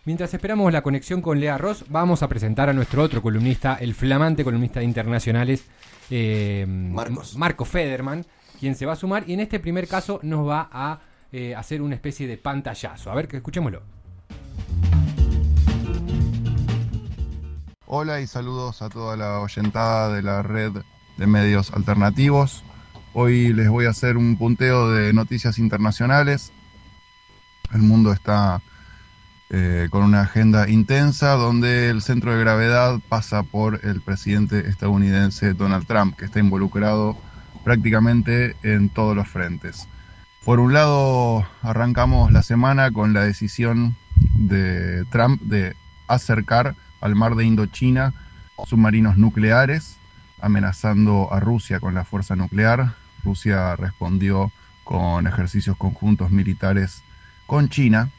Mientras esperamos la conexión con Lea Ross, vamos a presentar a nuestro otro columnista, el flamante columnista de internacionales, Marco Federman, quien se va a sumar y en este primer caso nos va a hacer una especie de pantallazo. A ver, que escuchémoslo. Hola y saludos a toda la oyentada de la red de medios alternativos. Hoy les voy a hacer un punteo de noticias internacionales. El mundo está con una agenda intensa donde el centro de gravedad pasa por el presidente estadounidense Donald Trump, que está involucrado prácticamente en todos los frentes. Por un lado, arrancamos la semana con la decisión de Trump de acercar al mar de Indochina submarinos nucleares, amenazando a Rusia con la fuerza nuclear. Rusia respondió con ejercicios conjuntos militares con China.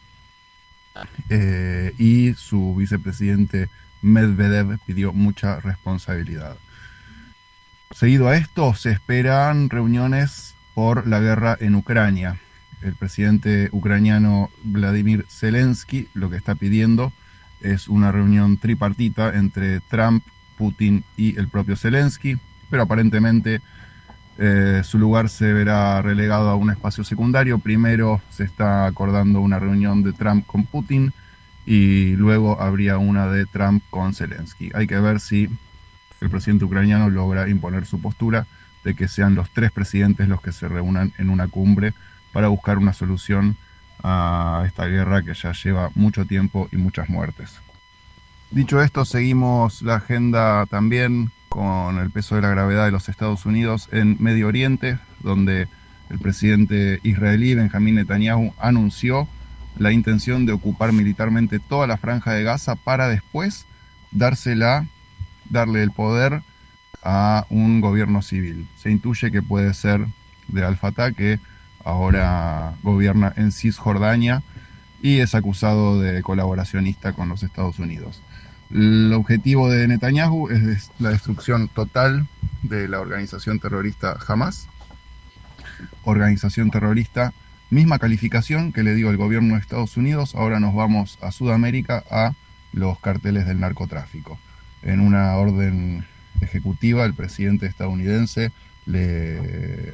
Y su vicepresidente Medvedev pidió mucha responsabilidad. Seguido a esto, se esperan reuniones por la guerra en Ucrania. El presidente ucraniano Vladimir Zelensky lo que está pidiendo es una reunión tripartita entre Trump, Putin y el propio Zelensky, pero aparentemente su lugar se verá relegado a un espacio secundario. Primero se está acordando una reunión de Trump con Putin y luego habría una de Trump con Zelensky. Hay que ver si el presidente ucraniano logra imponer su postura de que sean los tres presidentes los que se reúnan en una cumbre para buscar una solución a esta guerra que ya lleva mucho tiempo y muchas muertes. Dicho esto, seguimos la agenda también con el peso de la gravedad de los Estados Unidos en Medio Oriente, donde el presidente israelí Benjamín Netanyahu anunció la intención de ocupar militarmente toda la franja de Gaza para después darle el poder a un gobierno civil. Se intuye que puede ser de Al-Fatah, que ahora gobierna en Cisjordania y es acusado de colaboracionista con los Estados Unidos. El objetivo de Netanyahu es la destrucción total de la organización terrorista Hamas, organización terrorista, misma calificación que le dio el gobierno de Estados Unidos. Ahora nos vamos a Sudamérica, a los carteles del narcotráfico. En una orden ejecutiva, el presidente estadounidense le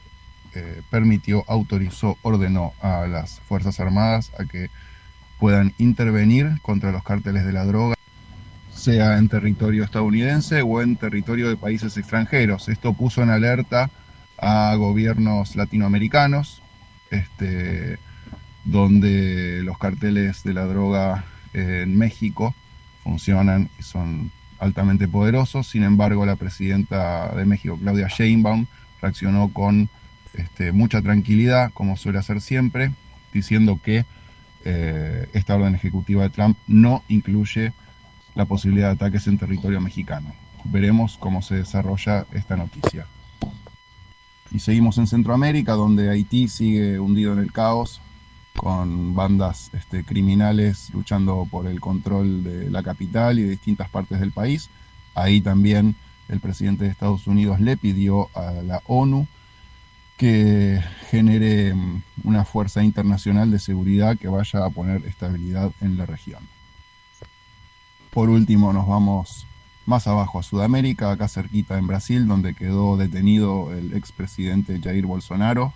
ordenó a las Fuerzas Armadas a que puedan intervenir contra los cárteles de la droga, sea en territorio estadounidense o en territorio de países extranjeros. Esto puso en alerta a gobiernos latinoamericanos, donde los carteles de la droga en México funcionan y son altamente poderosos. Sin embargo, la presidenta de México, Claudia Sheinbaum, reaccionó con mucha tranquilidad, como suele hacer siempre, diciendo que esta orden ejecutiva de Trump no incluye la posibilidad de ataques en territorio mexicano. Veremos cómo se desarrolla esta noticia. Y seguimos en Centroamérica, donde Haití sigue hundido en el caos, con bandas criminales luchando por el control de la capital y de distintas partes del país. Ahí también el presidente de Estados Unidos le pidió a la ONU que genere una fuerza internacional de seguridad que vaya a poner estabilidad en la región. Por último, nos vamos más abajo a Sudamérica, acá cerquita en Brasil, donde quedó detenido el expresidente Jair Bolsonaro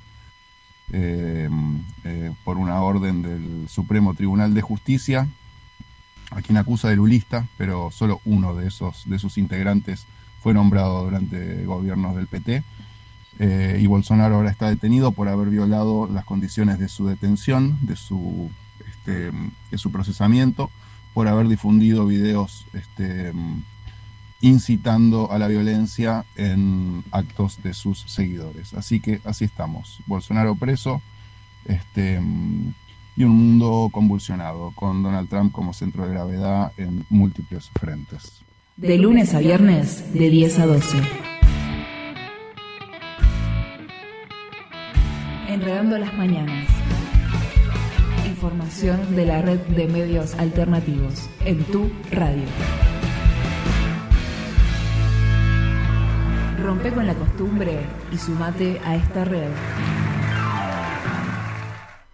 por una orden del Supremo Tribunal de Justicia, a quien acusa de lulista, pero solo uno de sus integrantes fue nombrado durante gobiernos del PT. Y Bolsonaro ahora está detenido por haber violado las condiciones de su detención, de su procesamiento, por haber difundido videos incitando a la violencia en actos de sus seguidores. Así que así estamos. Bolsonaro preso y un mundo convulsionado, con Donald Trump como centro de gravedad en múltiples frentes. De lunes a viernes, de 10 a 12. Enredando las mañanas. Información de la red de medios alternativos en tu radio. Rompe con la costumbre y sumate a esta red.